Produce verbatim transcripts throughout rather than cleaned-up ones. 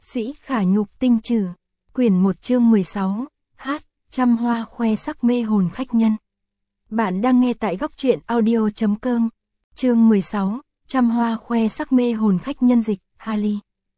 Sĩ Khả Nhục Tinh Trừ, quyển một chương mười sáu, hát, trăm hoa khoe sắc mê hồn khách nhân. Bạn đang nghe tại góc truyện audio.com, chương mười sáu, trăm hoa khoe sắc mê hồn khách nhân dịch, Harley.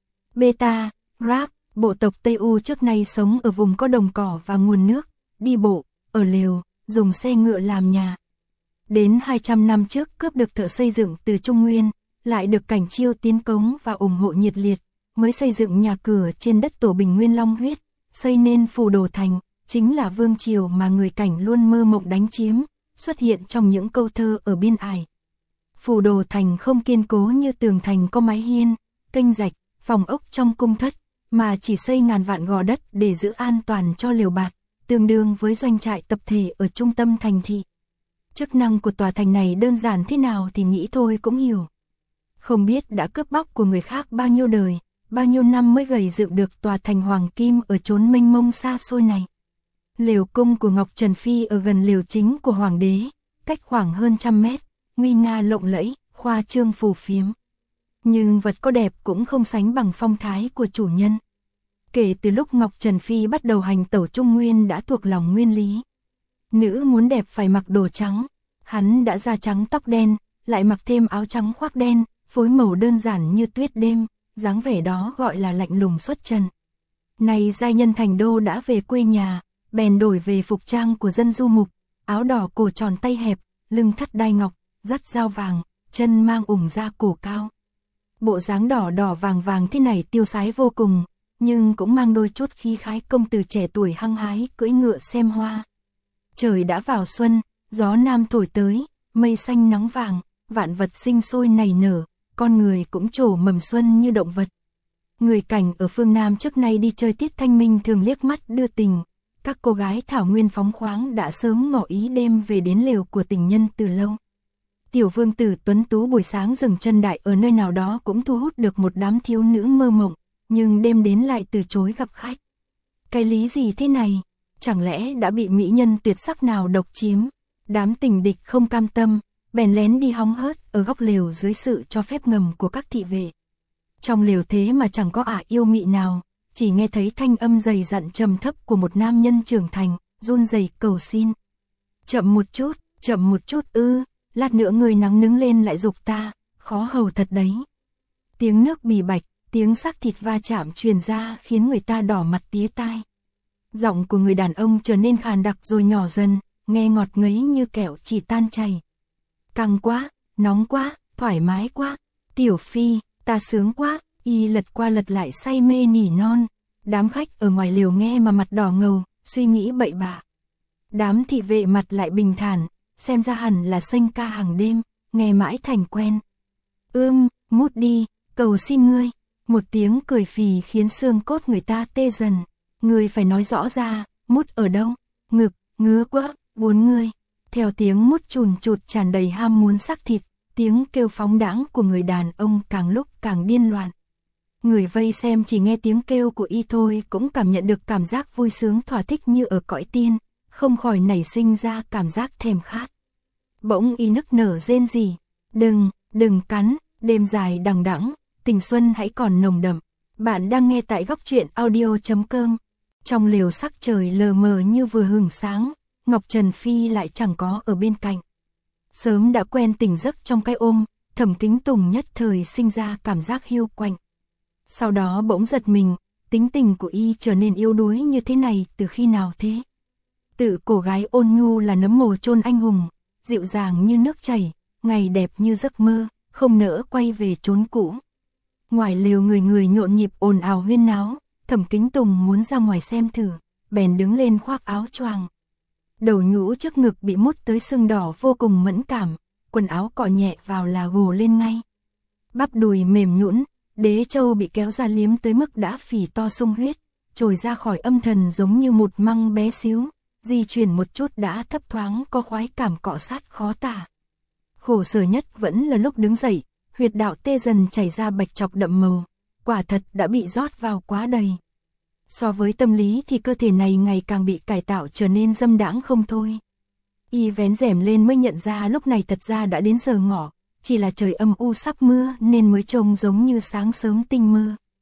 Beta, Rap, bộ tộc Tây U trước nay sống ở vùng có đồng cỏ và nguồn nước, đi bộ, ở lều, dùng xe ngựa làm nhà. Đến hai trăm năm trước cướp được thợ xây dựng từ Trung Nguyên, lại được Cảnh Chiêu tiến cống và ủng hộ nhiệt liệt, mới xây dựng nhà cửa trên đất tổ bình nguyên long huyết, xây nên Phù Đồ Thành, chính là vương triều mà người Cảnh luôn mơ mộng đánh chiếm, xuất hiện trong những câu thơ ở biên ải. Phù Đồ Thành không kiên cố như tường thành có mái hiên, kênh rạch, phòng ốc trong cung thất, mà chỉ xây ngàn vạn gò đất để giữ an toàn cho liều bạt, tương đương với doanh trại tập thể ở trung tâm thành thị. Chức năng của tòa thành này đơn giản thế nào thì nghĩ thôi cũng hiểu. Không biết đã cướp bóc của người khác bao nhiêu đời, bao nhiêu năm mới gầy dựng được tòa thành hoàng kim ở chốn mênh mông xa xôi này. Lều cung của Ngọc Trần Phi ở gần lều chính của hoàng đế, cách khoảng hơn trăm mét, nguy nga lộng lẫy, khoa trương phù phiếm. Nhưng vật có đẹp cũng không sánh bằng phong thái của chủ nhân. Kể từ lúc Ngọc Trần Phi bắt đầu hành tẩu Trung Nguyên đã thuộc lòng nguyên lý. Nữ muốn đẹp phải mặc đồ trắng, hắn đã da trắng tóc đen, lại mặc thêm áo trắng khoác đen, phối màu đơn giản như tuyết đêm, dáng vẻ đó gọi là lạnh lùng xuất trần. Này giai nhân thành đô đã về quê nhà, bèn đổi về phục trang của dân du mục, áo đỏ cổ tròn tay hẹp, lưng thắt đai ngọc, dắt dao vàng, chân mang ủng da cổ cao. Bộ dáng đỏ đỏ vàng vàng thế này tiêu sái vô cùng, nhưng cũng mang đôi chút khí khái công tử trẻ tuổi hăng hái cưỡi ngựa xem hoa. Trời đã vào xuân, gió nam thổi tới, mây xanh nắng vàng, vạn vật sinh sôi nảy nở, con người cũng trổ mầm xuân như động vật. Người Cảnh ở phương Nam trước nay đi chơi tiết thanh minh thường liếc mắt đưa tình, các cô gái thảo nguyên phóng khoáng đã sớm ngỏ ý đêm về đến lều của tình nhân từ lâu. Tiểu vương tử tuấn tú buổi sáng dừng chân đại ở nơi nào đó cũng thu hút được một đám thiếu nữ mơ mộng, nhưng đêm đến lại từ chối gặp khách. Cái lý gì thế này? Chẳng lẽ đã bị mỹ nhân tuyệt sắc nào độc chiếm? Đám tình địch không cam tâm, bèn lén đi hóng hớt ở góc lều dưới sự cho phép ngầm của các thị vệ. Trong lều thế mà chẳng có ả yêu mị nào, chỉ nghe thấy thanh âm dày dặn trầm thấp của một nam nhân trưởng thành, run rẩy cầu xin. Chậm một chút, chậm một chút ư, lát nữa người nắng nướng lên lại giục ta, khó hầu thật đấy. Tiếng nước bì bạch, tiếng xác thịt va chạm truyền ra khiến người ta đỏ mặt tía tai. Giọng của người đàn ông trở nên khàn đặc rồi nhỏ dần, nghe ngọt ngấy như kẹo chỉ tan chảy. Căng quá, nóng quá, thoải mái quá, tiểu phi, ta sướng quá, y lật qua lật lại say mê nỉ non. Đám khách ở ngoài lều nghe mà mặt đỏ ngầu, suy nghĩ bậy bạ. Đám thị vệ mặt lại bình thản, xem ra hẳn là sênh ca hàng đêm, nghe mãi thành quen. Ưm, mút đi, cầu xin ngươi. Một tiếng cười phì khiến xương cốt người ta tê dần. Ngươi phải nói rõ ra, mút ở đâu? Ngực, ngứa quá, buồn ngươi. Theo tiếng mút chùn chụt tràn đầy ham muốn xác thịt, tiếng kêu phóng đãng của người đàn ông càng lúc càng điên loạn. Người vây xem chỉ nghe tiếng kêu của y thôi cũng cảm nhận được cảm giác vui sướng thỏa thích như ở cõi tiên, không khỏi nảy sinh ra cảm giác thèm khát. Bỗng y nức nở rên rỉ, đừng, đừng cắn, đêm dài đằng đẵng, tình xuân hãy còn nồng đậm. Bạn đang nghe tại góc truyện audio.com. Trong lều sắc trời lờ mờ như vừa hửng sáng, Ngọc Trần Phi lại chẳng có ở bên cạnh. Sớm đã quen tỉnh giấc trong cái ôm, Thẩm Kính Tùng nhất thời sinh ra cảm giác hiu quạnh. Sau đó bỗng giật mình, tính tình của y trở nên yếu đuối như thế này từ khi nào thế? Tự cổ gái ôn nhu là nấm mồ chôn anh hùng, dịu dàng như nước chảy, ngày đẹp như giấc mơ, không nỡ quay về chốn cũ. Ngoài lều người người nhộn nhịp ồn ào huyên náo, Thẩm Kính Tùng muốn ra ngoài xem thử, bèn đứng lên khoác áo choàng. Đầu nhũ trước ngực bị mút tới sưng đỏ vô cùng mẫn cảm, quần áo cọ nhẹ vào là gồ lên ngay. Bắp đùi mềm nhũn, đế châu bị kéo ra liếm tới mức đã phì to sung huyết, trồi ra khỏi âm thần giống như một măng bé xíu, di chuyển một chút đã thấp thoáng có khoái cảm cọ sát khó tả. Khổ sở nhất vẫn là lúc đứng dậy, huyệt đạo tê dần chảy ra bạch chọc đậm màu, quả thật đã bị rót vào quá đầy. So với tâm lý thì cơ thể này ngày càng bị cải tạo trở nên dâm đãng không thôi. Y vén rèm lên mới nhận ra lúc này thật ra đã đến giờ ngọ, chỉ là trời âm u sắp mưa nên mới trông giống như sáng sớm tinh mơ.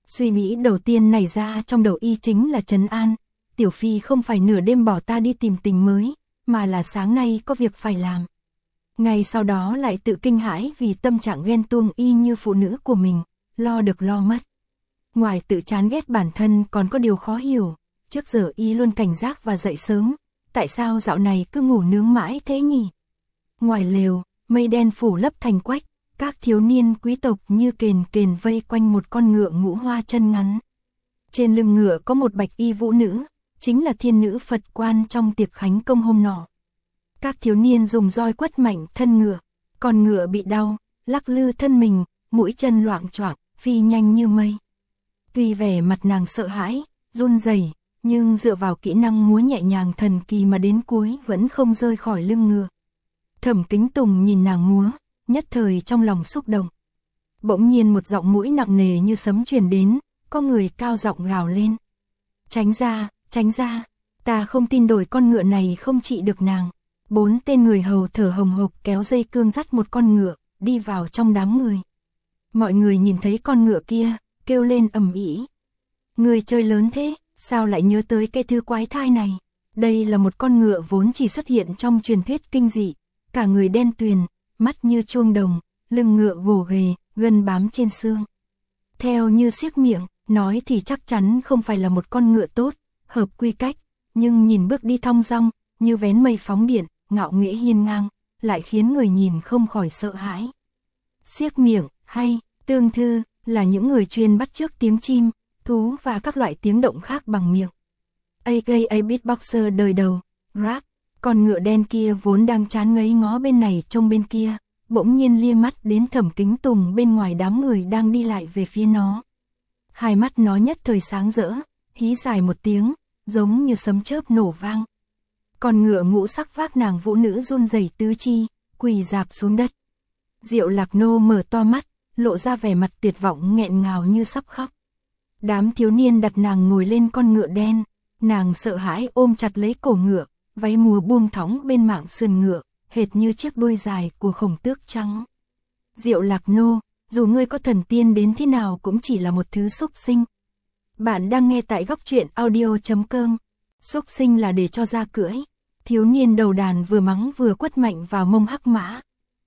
Suy nghĩ đầu tiên nảy ra trong đầu y chính là trấn an, Tiểu Phi không phải nửa đêm bỏ ta đi tìm tình mới, mà là sáng nay có việc phải làm. Ngay sau đó lại tự kinh hãi vì tâm trạng ghen tuông y như phụ nữ của mình, lo được lo mất. Ngoài tự chán ghét bản thân còn có điều khó hiểu, trước giờ y luôn cảnh giác và dậy sớm, tại sao dạo này cứ ngủ nướng mãi thế nhỉ? Ngoài lều, mây đen phủ lấp thành quách, các thiếu niên quý tộc như kền kền vây quanh một con ngựa ngũ hoa chân ngắn. Trên lưng ngựa có một bạch y vũ nữ, chính là thiên nữ Phật quan trong tiệc khánh công hôm nọ. Các thiếu niên dùng roi quất mạnh thân ngựa, con ngựa bị đau, lắc lư thân mình, mũi chân loạng choạng, phi nhanh như mây. Tuy vẻ mặt nàng sợ hãi, run rẩy, nhưng dựa vào kỹ năng múa nhẹ nhàng thần kỳ mà đến cuối vẫn không rơi khỏi lưng ngựa. Thẩm Kính Tùng nhìn nàng múa, nhất thời trong lòng xúc động. Bỗng nhiên một giọng mũi nặng nề như sấm truyền đến, có người cao giọng gào lên. Tránh ra, tránh ra, ta không tin đổi con ngựa này không trị được nàng. Bốn tên người hầu thở hồng hộc kéo dây cương dắt một con ngựa, đi vào trong đám người. Mọi người nhìn thấy con ngựa kia, kêu lên ầm ĩ. Người chơi lớn thế, sao lại nhớ tới cái thứ quái thai này? Đây là một con ngựa vốn chỉ xuất hiện trong truyền thuyết kinh dị, cả người đen tuyền, mắt như chuông đồng, lưng ngựa gồ ghề, gân bám trên xương. Theo như siếc miệng, nói thì chắc chắn không phải là một con ngựa tốt, hợp quy cách, nhưng nhìn bước đi thong dong, như vén mây phóng điện, ngạo nghễ hiên ngang, lại khiến người nhìn không khỏi sợ hãi. Siếc miệng, hay, tương thư, là những người chuyên bắt chước tiếng chim, thú và các loại tiếng động khác bằng miệng. a ca a beatboxer đời đầu, rap, con ngựa đen kia vốn đang chán ngấy ngó bên này trông bên kia, bỗng nhiên lia mắt đến Thẩm Kính Tùng bên ngoài đám người đang đi lại về phía nó. Hai mắt nó nhất thời sáng rỡ, hí dài một tiếng, giống như sấm chớp nổ vang. Con ngựa ngũ sắc vác nàng vũ nữ run rẩy tứ chi, quỳ rạp xuống đất. Diệu Lạc Nô mở to mắt, lộ ra vẻ mặt tuyệt vọng nghẹn ngào như sắp khóc. Đám thiếu niên đặt nàng ngồi lên con ngựa đen, nàng sợ hãi ôm chặt lấy cổ ngựa, váy múa buông thõng bên mảng sườn ngựa, hệt như chiếc đuôi dài của khổng tước trắng. Diệu Lạc Nô, dù ngươi có thần tiên đến thế nào cũng chỉ là một thứ xúc sinh. Bạn đang nghe tại góc truyện audio chấm com. Xúc sinh là để cho ra cưỡi. Thiếu niên đầu đàn vừa mắng vừa quất mạnh vào mông hắc mã.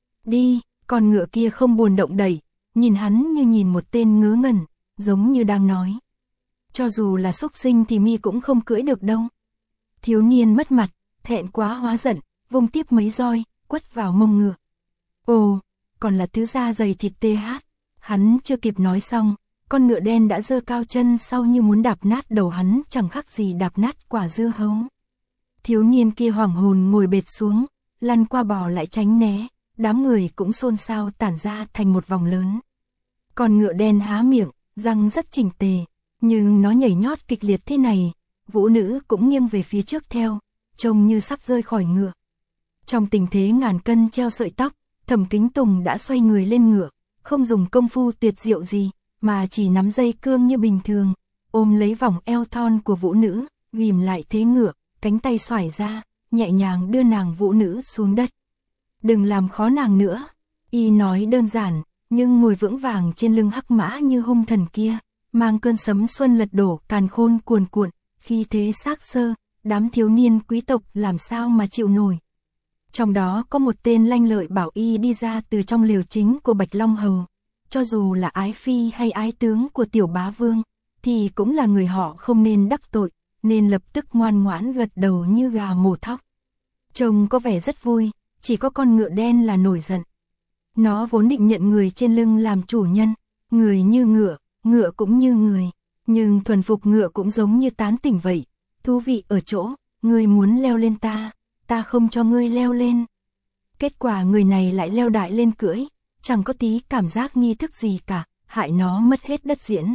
Đi, con ngựa kia không buồn động đẩy, nhìn hắn như nhìn một tên ngớ ngẩn, giống như đang nói. Cho dù là xúc sinh thì mi cũng không cưỡi được đâu. Thiếu niên mất mặt, thẹn quá hóa giận, vung tiếp mấy roi, quất vào mông ngựa. Ồ, còn là thứ da dày thịt tê hát. Hắn chưa kịp nói xong, con ngựa đen đã giơ cao chân sau như muốn đạp nát đầu hắn, chẳng khác gì đạp nát quả dưa hấu. Thiếu niên kia hoảng hồn ngồi bệt xuống, lăn qua bò lại tránh né, đám người cũng xôn xao tản ra thành một vòng lớn. Con ngựa đen há miệng, răng rất chỉnh tề, nhưng nó nhảy nhót kịch liệt thế này, vũ nữ cũng nghiêng về phía trước theo, trông như sắp rơi khỏi ngựa. Trong tình thế ngàn cân treo sợi tóc, Thẩm Kính Tùng đã xoay người lên ngựa, không dùng công phu tuyệt diệu gì, mà chỉ nắm dây cương như bình thường, ôm lấy vòng eo thon của vũ nữ, ghìm lại thế ngựa, cánh tay xoải ra, nhẹ nhàng đưa nàng vũ nữ xuống đất. Đừng làm khó nàng nữa, y nói đơn giản, nhưng ngồi vững vàng trên lưng hắc mã như hung thần kia, mang cơn sấm xuân lật đổ càn khôn cuồn cuộn, khi thế xác sơ, đám thiếu niên quý tộc làm sao mà chịu nổi. Trong đó có một tên lanh lợi bảo y đi ra từ trong lều chính của Bạch Long Hầu, cho dù là ái phi hay ái tướng của tiểu bá vương, thì cũng là người họ không nên đắc tội, nên lập tức ngoan ngoãn gật đầu như gà mổ thóc. Trông có vẻ rất vui, chỉ có con ngựa đen là nổi giận. Nó vốn định nhận người trên lưng làm chủ nhân, người như ngựa, ngựa cũng như người, nhưng thuần phục ngựa cũng giống như tán tỉnh vậy. Thú vị ở chỗ, ngươi muốn leo lên ta, ta không cho ngươi leo lên. Kết quả người này lại leo đại lên cưỡi, chẳng có tí cảm giác nghi thức gì cả, hại nó mất hết đất diễn.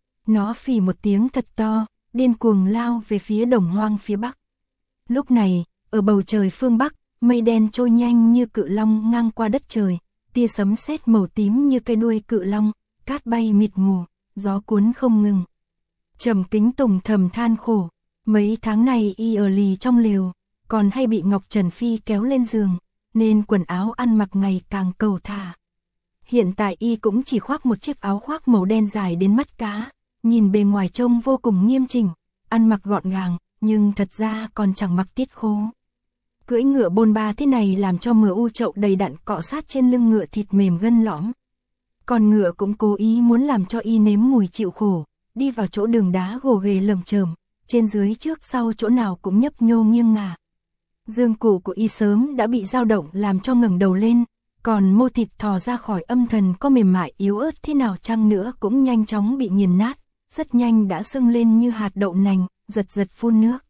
Nó phì một tiếng thật to, điên cuồng lao về phía đồng hoang phía bắc. Lúc này, ở bầu trời phương bắc, mây đen trôi nhanh như cự long ngang qua đất trời, tia sấm sét màu tím như cây đuôi cự long, cát bay mịt mù, gió cuốn không ngừng. Trầm Kính Tùng thầm than khổ, mấy tháng này y ở lì trong lều, còn hay bị Ngọc Trần Phi kéo lên giường, nên quần áo ăn mặc ngày càng cầu thả. Hiện tại y cũng chỉ khoác một chiếc áo khoác màu đen dài đến mắt cá, nhìn bề ngoài trông vô cùng nghiêm chỉnh, ăn mặc gọn gàng, nhưng thật ra còn chẳng mặc tiết khố. Cưỡi ngựa bôn ba thế này làm cho mờ u chậu đầy đặn cọ sát trên lưng ngựa thịt mềm gân lõm. Còn ngựa cũng cố ý muốn làm cho y nếm mùi chịu khổ, đi vào chỗ đường đá gồ ghề lởm chởm, trên dưới trước sau chỗ nào cũng nhấp nhô nghiêng ngả. Dương cụ của y sớm đã bị dao động làm cho ngẩng đầu lên, còn mô thịt thò ra khỏi âm thần có mềm mại yếu ớt thế nào chăng nữa cũng nhanh chóng bị nghiền nát, rất nhanh đã sưng lên như hạt đậu nành, giật giật phun nước.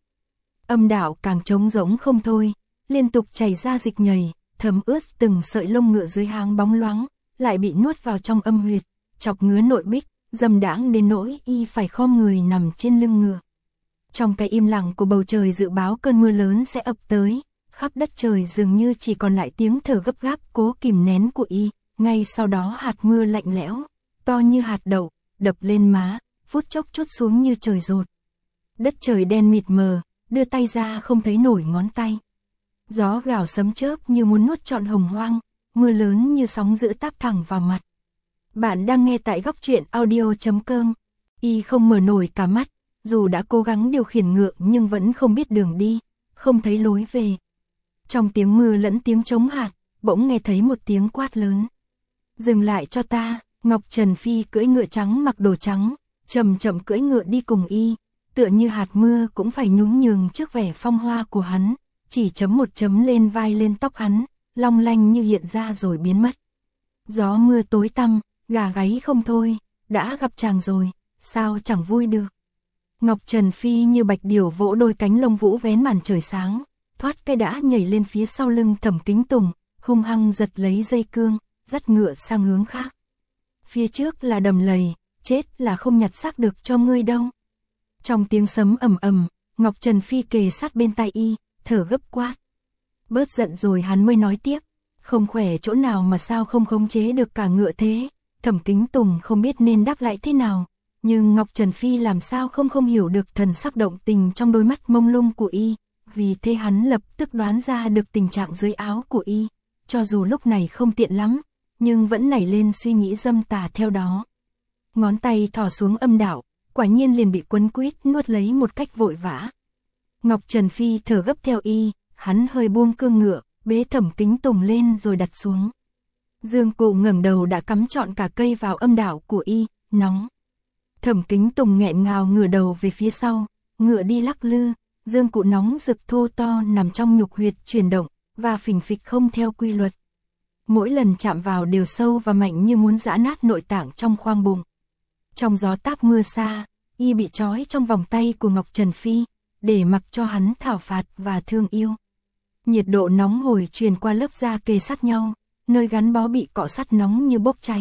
Âm đạo càng trống rỗng không thôi, liên tục chảy ra dịch nhầy, thấm ướt từng sợi lông ngựa dưới háng bóng loáng, lại bị nuốt vào trong âm huyệt, chọc ngứa nội bích, dâm đãng đến nỗi y phải khom người nằm trên lưng ngựa. Trong cái im lặng của bầu trời dự báo cơn mưa lớn sẽ ập tới, khắp đất trời dường như chỉ còn lại tiếng thở gấp gáp cố kìm nén của y, ngay sau đó hạt mưa lạnh lẽo, to như hạt đậu, đập lên má, phút chốc trút xuống như trời dột. Đất trời đen mịt mờ, đưa tay ra không thấy nổi ngón tay. Gió gào sấm chớp như muốn nuốt trọn hồng hoang, mưa lớn như sóng dữ táp thẳng vào mặt. Bạn đang nghe tại góc truyện audio chấm com. Y không mở nổi cả mắt, dù đã cố gắng điều khiển ngựa nhưng vẫn không biết đường đi, không thấy lối về. Trong tiếng mưa lẫn tiếng trống hạt, bỗng nghe thấy một tiếng quát lớn. Dừng lại cho ta. Ngọc Trần Phi cưỡi ngựa trắng mặc đồ trắng, chậm chậm cưỡi ngựa đi cùng y, tựa như hạt mưa cũng phải nhún nhường trước vẻ phong hoa của hắn, chỉ chấm một chấm lên vai lên tóc hắn, long lanh như hiện ra rồi biến mất. Gió mưa tối tăm, gà gáy không thôi, đã gặp chàng rồi, sao chẳng vui được. Ngọc Trần Phi như bạch điểu vỗ đôi cánh lông vũ vén màn trời sáng, thoát cái đã nhảy lên phía sau lưng Thẩm Kính Tùng, hung hăng giật lấy dây cương, dắt ngựa sang hướng khác. Phía trước là đầm lầy, chết là không nhặt xác được cho ngươi đâu. Trong tiếng sấm ầm ầm, Ngọc Trần Phi kề sát bên tai y, thở gấp quát. Bớt giận rồi hắn mới nói tiếp, không khỏe chỗ nào mà sao không khống chế được cả ngựa thế. Thẩm Kính Tùng không biết nên đáp lại thế nào, nhưng Ngọc Trần Phi làm sao không không hiểu được thần sắc động tình trong đôi mắt mông lung của y, vì thế hắn lập tức đoán ra được tình trạng dưới áo của y, cho dù lúc này không tiện lắm, nhưng vẫn nảy lên suy nghĩ dâm tà theo đó. Ngón tay thò xuống âm đạo, quả nhiên liền bị quấn quýt nuốt lấy một cách vội vã. Ngọc Trần Phi thở gấp theo y, hắn hơi buông cương ngựa, bế Thẩm Kính Tùng lên rồi đặt xuống. Dương cụ ngẩng đầu đã cắm trọn cả cây vào âm đạo của y, nóng. Thẩm Kính Tùng nghẹn ngào ngửa đầu về phía sau, ngựa đi lắc lư, dương cụ nóng rực thô to nằm trong nhục huyệt chuyển động, và phình phịch không theo quy luật. Mỗi lần chạm vào đều sâu và mạnh như muốn giã nát nội tạng trong khoang bụng. Trong gió táp mưa xa, y bị trói trong vòng tay của Ngọc Trần Phi, để mặc cho hắn thảo phạt và thương yêu. Nhiệt độ nóng hổi truyền qua lớp da kề sát nhau, nơi gắn bó bị cọ sát nóng như bốc cháy.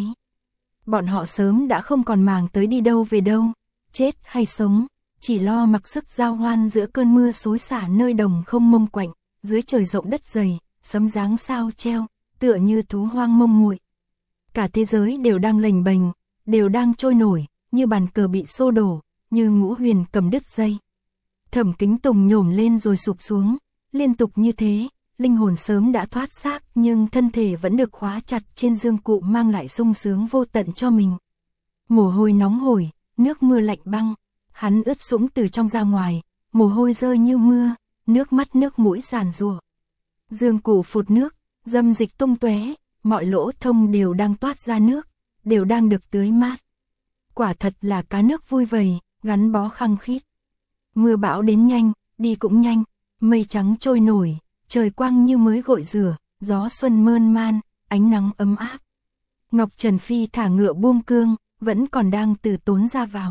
Bọn họ sớm đã không còn màng tới đi đâu về đâu, chết hay sống, chỉ lo mặc sức giao hoan giữa cơn mưa xối xả nơi đồng không mông quạnh, dưới trời rộng đất dày, sấm giáng sao treo, tựa như thú hoang mông nguội. Cả thế giới đều đang lềnh bềnh, đều đang trôi nổi, như bàn cờ bị xô đổ, như ngũ huyền cầm đứt dây. Thẩm Kính Tùng nhổm lên rồi sụp xuống, liên tục như thế, linh hồn sớm đã thoát xác nhưng thân thể vẫn được khóa chặt trên dương cụ mang lại sung sướng vô tận cho mình. Mồ hôi nóng hổi, nước mưa lạnh băng, hắn ướt sũng từ trong ra ngoài, mồ hôi rơi như mưa, nước mắt nước mũi giàn giụa. Dương cụ phụt nước, dâm dịch tung tóe, mọi lỗ thông đều đang toát ra nước, đều đang được tưới mát. Quả thật là cá nước vui vầy, gắn bó khăng khít. Mưa bão đến nhanh, đi cũng nhanh, mây trắng trôi nổi, trời quang như mới gội rửa, gió xuân mơn man, ánh nắng ấm áp. Ngọc Trần Phi thả ngựa buông cương, vẫn còn đang từ tốn ra vào.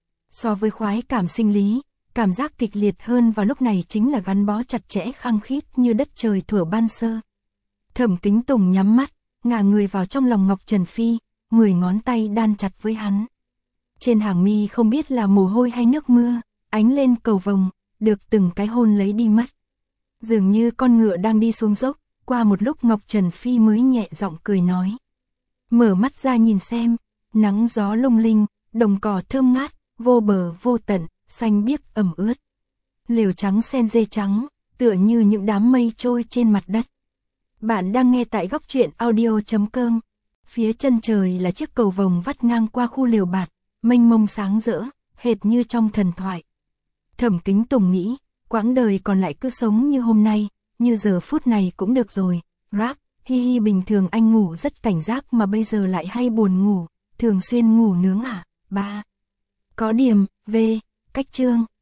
So với khoái cảm sinh lý, cảm giác kịch liệt hơn vào lúc này chính là gắn bó chặt chẽ khăng khít như đất trời thuở ban sơ. Thẩm Kính Tùng nhắm mắt, ngả người vào trong lòng Ngọc Trần Phi, mười ngón tay đan chặt với hắn. Trên hàng mi không biết là mồ hôi hay nước mưa, ánh lên cầu vồng, được từng cái hôn lấy đi mất. Dường như con ngựa đang đi xuống dốc, qua một lúc Ngọc Trần Phi mới nhẹ giọng cười nói. Mở mắt ra nhìn xem, nắng gió lung linh, đồng cỏ thơm ngát, vô bờ vô tận, xanh biếc ẩm ướt. Lều trắng sen dê trắng, tựa như những đám mây trôi trên mặt đất. Bạn đang nghe tại góc truyện audio chấm com. Phía chân trời là chiếc cầu vồng vắt ngang qua khu lều bạt, mênh mông sáng rỡ, hệt như trong thần thoại. Thẩm Kính Tùng nghĩ, quãng đời còn lại cứ sống như hôm nay, như giờ phút này cũng được rồi. Rap, hi hi bình thường anh ngủ rất cảnh giác mà bây giờ lại hay buồn ngủ, thường xuyên ngủ nướng à? ba. Có điểm, V, cách chương,